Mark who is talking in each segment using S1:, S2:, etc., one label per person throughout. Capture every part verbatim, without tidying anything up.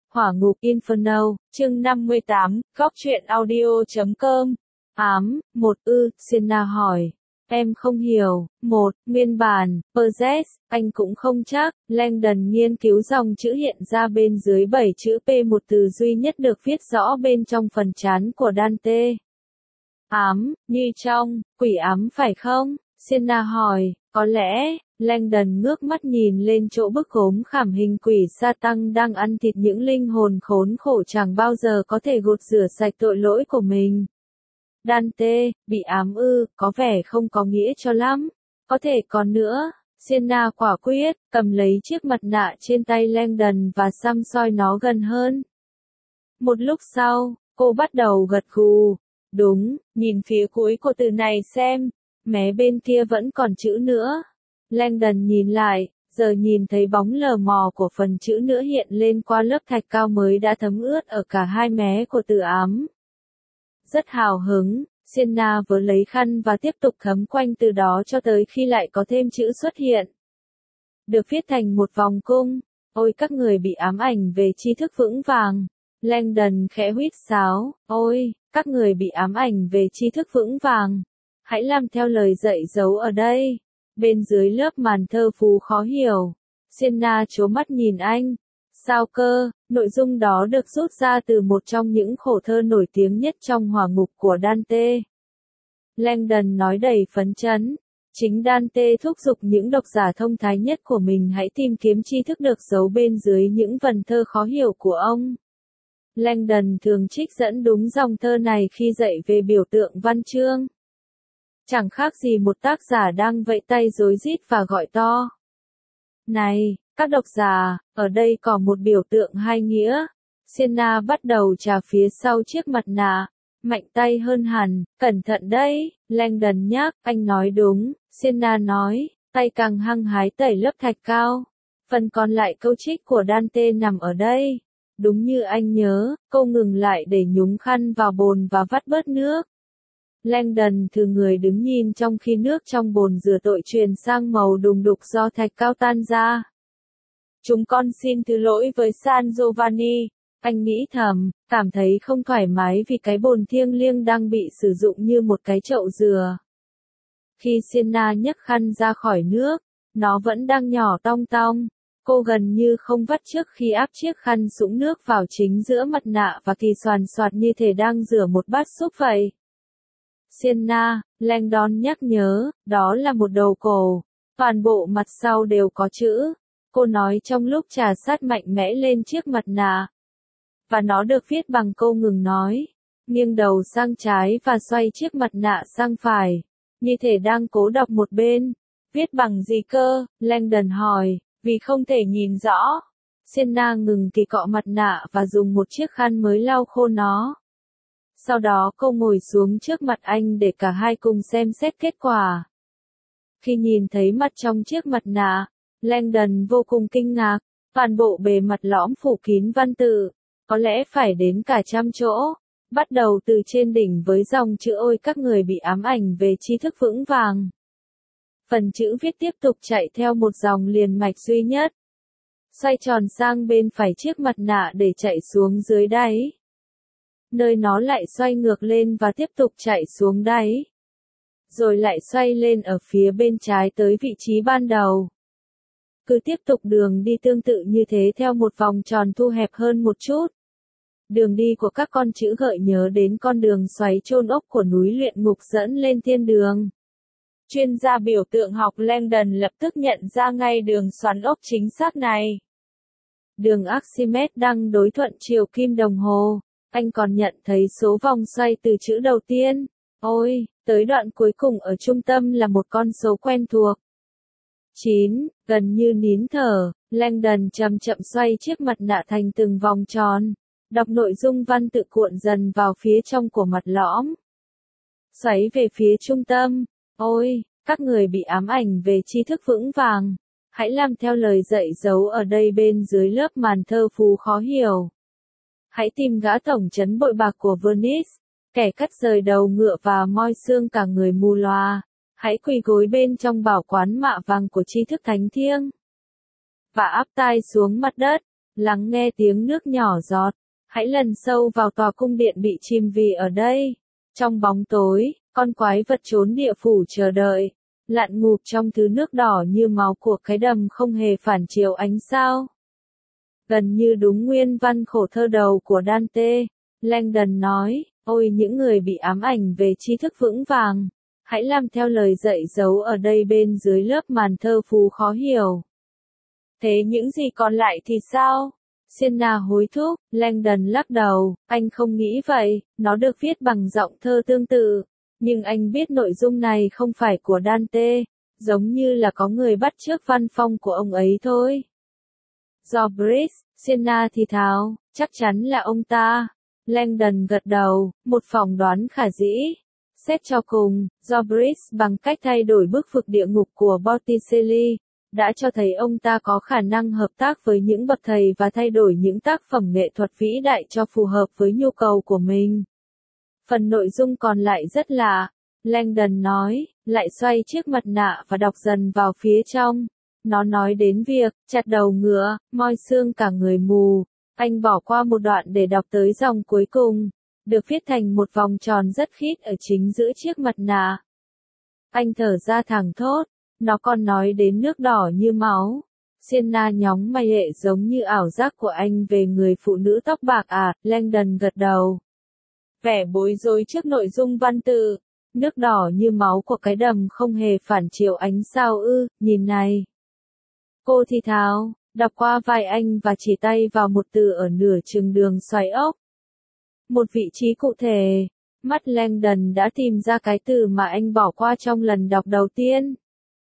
S1: Hỏa ngục Inferno, chương năm mươi tám, góc truyện audio chấm com. Ám, một ư, Sienna hỏi. Em không hiểu. Một, nguyên bản, possess, anh cũng không chắc. Langdon nghiên cứu dòng chữ hiện ra bên dưới bảy chữ P, một từ duy nhất được viết rõ bên trong phần trán của Dante. Ám, như trong, quỷ ám phải không? Sienna hỏi. Có lẽ. Langdon ngước mắt nhìn lên chỗ bức gốm khảm hình quỷ sa tăng đang ăn thịt những linh hồn khốn khổ chẳng bao giờ có thể gột rửa sạch tội lỗi của mình. Dante, bị ám ư, có vẻ không có nghĩa cho lắm. Có thể còn nữa. Sienna quả quyết, cầm lấy chiếc mặt nạ trên tay Langdon và xăm soi nó gần hơn. Một lúc sau, cô bắt đầu gật gù. Đúng, nhìn phía cuối của từ này xem. Mé bên kia vẫn còn chữ nữa. Langdon nhìn lại, giờ nhìn thấy bóng lờ mò của phần chữ nữa hiện lên qua lớp thạch cao mới đã thấm ướt ở cả hai mé của từ ám. Rất hào hứng, Sienna vớ lấy khăn và tiếp tục thấm quanh từ đó cho tới khi lại có thêm chữ xuất hiện. Được viết thành một vòng cung. Ôi các người bị ám ảnh về tri thức vững vàng. Langdon khẽ huýt sáo. Ôi, các người bị ám ảnh về tri thức vững vàng. Hãy làm theo lời dạy dấu ở đây. Bên dưới lớp màn thơ phú khó hiểu. Sienna trố mắt nhìn anh. Sao cơ? Nội dung đó được rút ra từ một trong những khổ thơ nổi tiếng nhất trong hỏa ngục của Dante. Langdon nói đầy phấn chấn. Chính Dante thúc giục những độc giả thông thái nhất của mình hãy tìm kiếm tri thức được giấu bên dưới những vần thơ khó hiểu của ông. Langdon thường trích dẫn đúng dòng thơ này khi dạy về biểu tượng văn chương. Chẳng khác gì một tác giả đang vẫy tay rối rít và gọi to. Này, các độc giả, ở đây có một biểu tượng hai nghĩa. Sienna bắt đầu chà phía sau chiếc mặt nạ. Mạnh tay hơn hẳn, cẩn thận đấy, Langdon nhắc, anh nói đúng, Sienna nói, tay càng hăng hái tẩy lớp thạch cao. Phần còn lại câu trích của Dante nằm ở đây. Đúng như anh nhớ, cô ngừng lại để nhúng khăn vào bồn và vắt bớt nước. Langdon thừ người đứng nhìn trong khi nước trong bồn rửa tội chuyển sang màu đùng đục do thạch cao tan ra. Chúng con xin thứ lỗi với San Giovanni, anh nghĩ thầm, cảm thấy không thoải mái vì cái bồn thiêng liêng đang bị sử dụng như một cái chậu dừa. Khi Sienna nhấc khăn ra khỏi nước, nó vẫn đang nhỏ tong tong. Cô gần như không vắt trước khi áp chiếc khăn sũng nước vào chính giữa mặt nạ và kỳ soàn soạt như thể đang rửa một bát súp vậy. Sienna, Langdon nhắc nhớ, đó là một đầu cổ. Toàn bộ mặt sau đều có chữ. Cô nói trong lúc trà sát mạnh mẽ lên chiếc mặt nạ. Và nó được viết bằng câu ngừng nói. Nghiêng đầu sang trái và xoay chiếc mặt nạ sang phải. Như thể đang cố đọc một bên. Viết bằng gì cơ? Langdon hỏi, vì không thể nhìn rõ. Sienna ngừng kỳ cọ mặt nạ và dùng một chiếc khăn mới lau khô nó. Sau đó cô ngồi xuống trước mặt anh để cả hai cùng xem xét kết quả. Khi nhìn thấy mặt trong chiếc mặt nạ, Langdon vô cùng kinh ngạc. Toàn bộ bề mặt lõm phủ kín văn tự, có lẽ phải đến cả trăm chỗ. Bắt đầu từ trên đỉnh với dòng chữ ôi các người bị ám ảnh về tri thức vững vàng. Phần chữ viết tiếp tục chạy theo một dòng liền mạch duy nhất. Xoay tròn sang bên phải chiếc mặt nạ để chạy xuống dưới đáy. Nơi nó lại xoay ngược lên và tiếp tục chạy xuống đáy. Rồi lại xoay lên ở phía bên trái tới vị trí ban đầu. Cứ tiếp tục đường đi tương tự như thế theo một vòng tròn thu hẹp hơn một chút. Đường đi của các con chữ gợi nhớ đến con đường xoáy chôn ốc của núi luyện ngục dẫn lên thiên đường. Chuyên gia biểu tượng học Langdon lập tức nhận ra ngay đường xoắn ốc chính xác này. Đường Archimedes đang đối thuận chiều kim đồng hồ. Anh còn nhận thấy số vòng xoay từ chữ đầu tiên. Ôi, tới đoạn cuối cùng ở trung tâm là một con số quen thuộc. chín, gần như nín thở, Langdon chậm chậm xoay chiếc mặt nạ thành từng vòng tròn. Đọc nội dung văn tự cuộn dần vào phía trong của mặt lõm. Xoáy về phía trung tâm. Ôi, các người bị ám ảnh về tri thức vững vàng. Hãy làm theo lời dạy dấu ở đây bên dưới lớp màn thơ phú khó hiểu. Hãy tìm gã tổng trấn bội bạc của Venice, kẻ cắt rời đầu ngựa và moi xương cả người mù loà. Hãy quỳ gối bên trong bảo quán mạ vàng của tri thức thánh thiêng. Và áp tai xuống mặt đất. lắng nghe tiếng nước nhỏ giọt. Hãy lần sâu vào tòa cung điện bị chìm vì ở đây. Trong bóng tối, con quái vật trốn địa phủ chờ đợi. Lặn ngụp trong thứ nước đỏ như máu của cái đầm không hề phản chiếu ánh sao. Gần như đúng nguyên văn khổ thơ đầu của Dante, Langdon nói, ôi những người bị ám ảnh về tri thức vững vàng, hãy làm theo lời dạy dấu ở đây bên dưới lớp màn thơ phú khó hiểu. Thế những gì còn lại thì sao? Sienna hối thúc, Langdon lắc đầu, anh không nghĩ vậy, nó được viết bằng giọng thơ tương tự, nhưng anh biết nội dung này không phải của Dante, giống như là có người bắt chước văn phong của ông ấy thôi. Jobris, Sienna thì thào, chắc chắn là ông ta. Langdon gật đầu, một phỏng đoán khả dĩ. Xét cho cùng, Jobris bằng cách thay đổi bức vực địa ngục của Botticelli, đã cho thấy ông ta có khả năng hợp tác với những bậc thầy và thay đổi những tác phẩm nghệ thuật vĩ đại cho phù hợp với nhu cầu của mình. Phần nội dung còn lại rất lạ, Langdon nói, lại xoay chiếc mặt nạ và đọc dần vào phía trong. Nó nói đến việc, chặt đầu ngựa, moi xương cả người mù. Anh bỏ qua một đoạn để đọc tới dòng cuối cùng, được viết thành một vòng tròn rất khít ở chính giữa chiếc mặt nạ. Anh thở ra thẳng thốt, nó còn nói đến nước đỏ như máu. Sienna nhóng mày hệ giống như ảo giác của anh về người phụ nữ tóc bạc à, Langdon gật đầu. Vẻ bối rối trước nội dung văn tự, nước đỏ như máu của cái đầm không hề phản chiếu ánh sao ư, nhìn này. Cô thì thào, đọc qua vai anh và chỉ tay vào một từ ở nửa chừng đường xoáy ốc. Một vị trí cụ thể, mắt Langdon đã tìm ra cái từ mà anh bỏ qua trong lần đọc đầu tiên.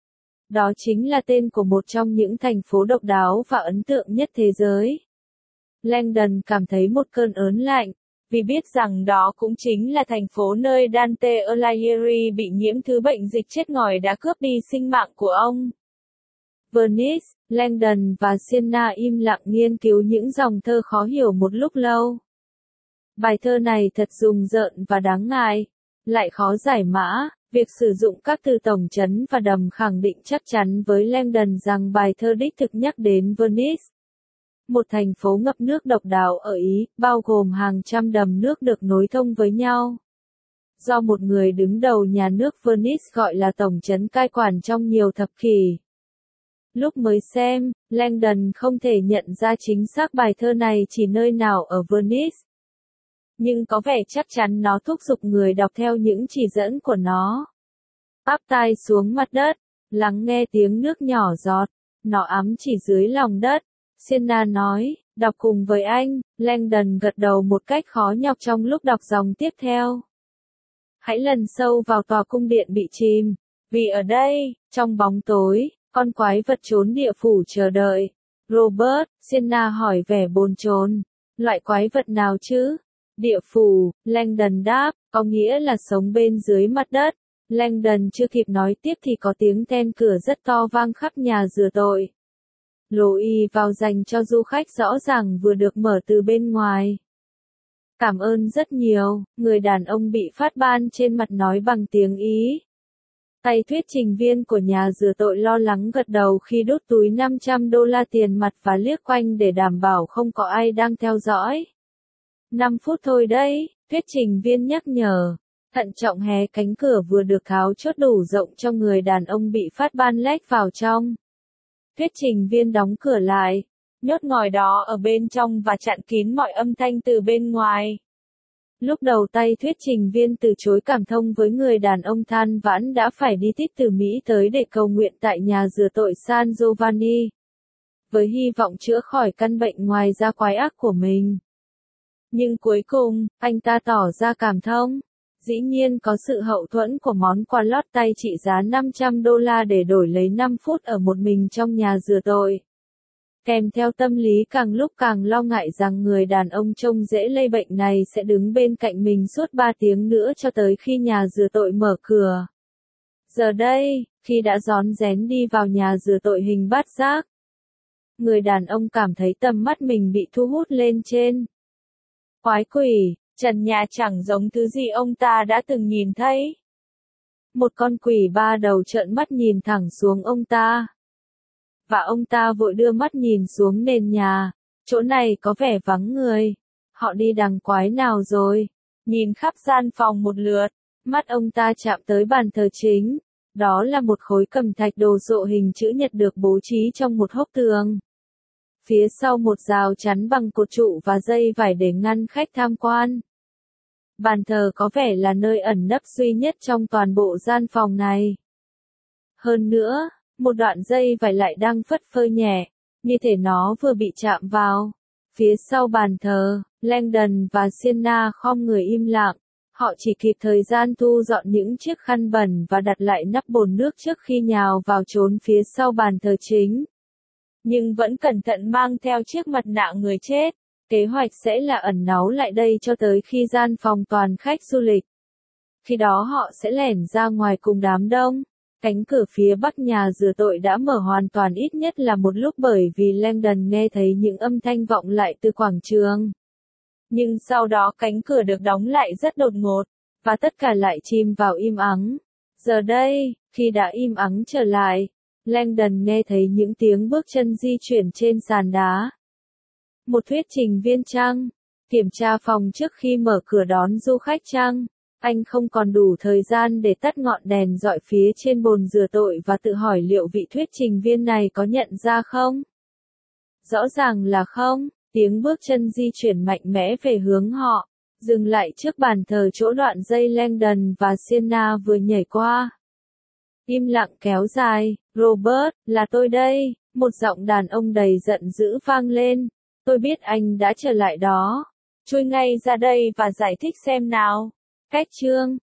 S1: Đó chính là tên của một trong những thành phố độc đáo và ấn tượng nhất thế giới. Langdon cảm thấy một cơn ớn lạnh, vì biết rằng đó cũng chính là thành phố nơi Dante Alighieri bị nhiễm thứ bệnh dịch chết ngòi đã cướp đi sinh mạng của ông. Venice, Langdon và Sienna im lặng nghiên cứu những dòng thơ khó hiểu một lúc lâu. Bài thơ này thật rùng rợn và đáng ngại, lại khó giải mã, việc sử dụng các từ tổng trấn và đầm khẳng định chắc chắn với Langdon rằng bài thơ đích thực nhắc đến Venice. Một thành phố ngập nước độc đáo ở Ý, bao gồm hàng trăm đầm nước được nối thông với nhau. Do một người đứng đầu nhà nước Venice gọi là tổng trấn cai quản trong nhiều thập kỷ. Lúc mới xem, Langdon không thể nhận ra chính xác bài thơ này chỉ nơi nào ở Venice. Nhưng có vẻ chắc chắn nó thúc giục người đọc theo những chỉ dẫn của nó. Áp tai xuống mặt đất, lắng nghe tiếng nước nhỏ giọt, nó ấm chỉ dưới lòng đất. Sienna nói, đọc cùng với anh, Langdon gật đầu một cách khó nhọc trong lúc đọc dòng tiếp theo. Hãy lần sâu vào tòa cung điện bị chìm, vì ở đây, trong bóng tối, con quái vật trốn địa phủ chờ đợi. Robert, Sienna hỏi vẻ bồn chồn, loại quái vật nào chứ? Địa phủ, Langdon đáp, có nghĩa là sống bên dưới mặt đất. Langdon chưa kịp nói tiếp thì có tiếng then cửa rất to vang khắp nhà rửa tội. Lối vào dành cho du khách rõ ràng vừa được mở từ bên ngoài. Cảm ơn rất nhiều, người đàn ông bị phát ban trên mặt nói bằng tiếng Ý. Tay thuyết trình viên của nhà rửa tội lo lắng gật đầu khi đút túi năm trăm đô la tiền mặt và liếc quanh để đảm bảo không có ai đang theo dõi. năm phút thôi đấy, thuyết trình viên nhắc nhở. Thận trọng hé cánh cửa vừa được tháo chốt đủ rộng cho người đàn ông bị phát ban lách vào trong. Thuyết trình viên đóng cửa lại, nhốt ngòi đó ở bên trong và chặn kín mọi âm thanh từ bên ngoài. Lúc đầu tay thuyết trình viên từ chối cảm thông với người đàn ông than vãn đã phải đi tít từ Mỹ tới để cầu nguyện tại nhà rửa tội San Giovanni, với hy vọng chữa khỏi căn bệnh ngoài da quái ác của mình. Nhưng cuối cùng, anh ta tỏ ra cảm thông. Dĩ nhiên có sự hậu thuẫn của món quà lót tay trị giá năm trăm đô la để đổi lấy năm phút ở một mình trong nhà rửa tội. Kèm theo tâm lý càng lúc càng lo ngại rằng người đàn ông trông dễ lây bệnh này sẽ đứng bên cạnh mình suốt ba tiếng nữa cho tới khi nhà rửa tội mở cửa. Giờ đây, khi đã rón rén đi vào nhà rửa tội hình bát giác, người đàn ông cảm thấy tầm mắt mình bị thu hút lên trên. Quái quỷ, trần nhà chẳng giống thứ gì ông ta đã từng nhìn thấy. Một con quỷ ba đầu trợn mắt nhìn thẳng xuống ông ta. Và ông ta vội đưa mắt nhìn xuống nền nhà, Chỗ này có vẻ vắng người. Họ đi đằng quái nào rồi? Nhìn khắp gian phòng một lượt, mắt ông ta chạm tới bàn thờ chính. Đó là một khối cẩm thạch đồ sộ hình chữ nhật được bố trí trong một hốc tường. Phía sau một rào chắn bằng cột trụ và dây vải để ngăn khách tham quan. Bàn thờ có vẻ là nơi ẩn nấp duy nhất trong toàn bộ gian phòng này. Hơn nữa, một đoạn dây vải lại đang phất phơ nhẹ, như thể nó vừa bị chạm vào. Phía sau bàn thờ, Langdon và Sienna khom người im lặng. Họ chỉ kịp thời gian thu dọn những chiếc khăn bẩn và đặt lại nắp bồn nước trước khi nhào vào trốn phía sau bàn thờ chính. Nhưng vẫn cẩn thận mang theo chiếc mặt nạ người chết. Kế hoạch sẽ là ẩn náu lại đây cho tới khi gian phòng toàn khách du lịch. Khi đó họ sẽ lẻn ra ngoài cùng đám đông. Cánh cửa phía bắc nhà rửa tội đã mở hoàn toàn ít nhất là một lúc bởi vì Langdon nghe thấy những âm thanh vọng lại từ quảng trường. Nhưng sau đó cánh cửa được đóng lại rất đột ngột, và tất cả lại chìm vào im ắng. Giờ đây, khi đã im ắng trở lại, Langdon nghe thấy những tiếng bước chân di chuyển trên sàn đá. Một thuyết trình viên chăng? Kiểm tra phòng trước khi mở cửa đón du khách chăng? Anh không còn đủ thời gian để tắt ngọn đèn dọi phía trên bồn rửa tội và tự hỏi liệu vị thuyết trình viên này có nhận ra không? Rõ ràng là không. Tiếng bước chân di chuyển mạnh mẽ về hướng họ, dừng lại trước bàn thờ chỗ đoạn dây Langdon và Sienna vừa nhảy qua. Im lặng kéo dài. Robert, là tôi đây, một giọng đàn ông đầy giận dữ vang lên. Tôi biết anh đã trở lại đó. Chui ngay ra đây và giải thích xem nào. Cách chương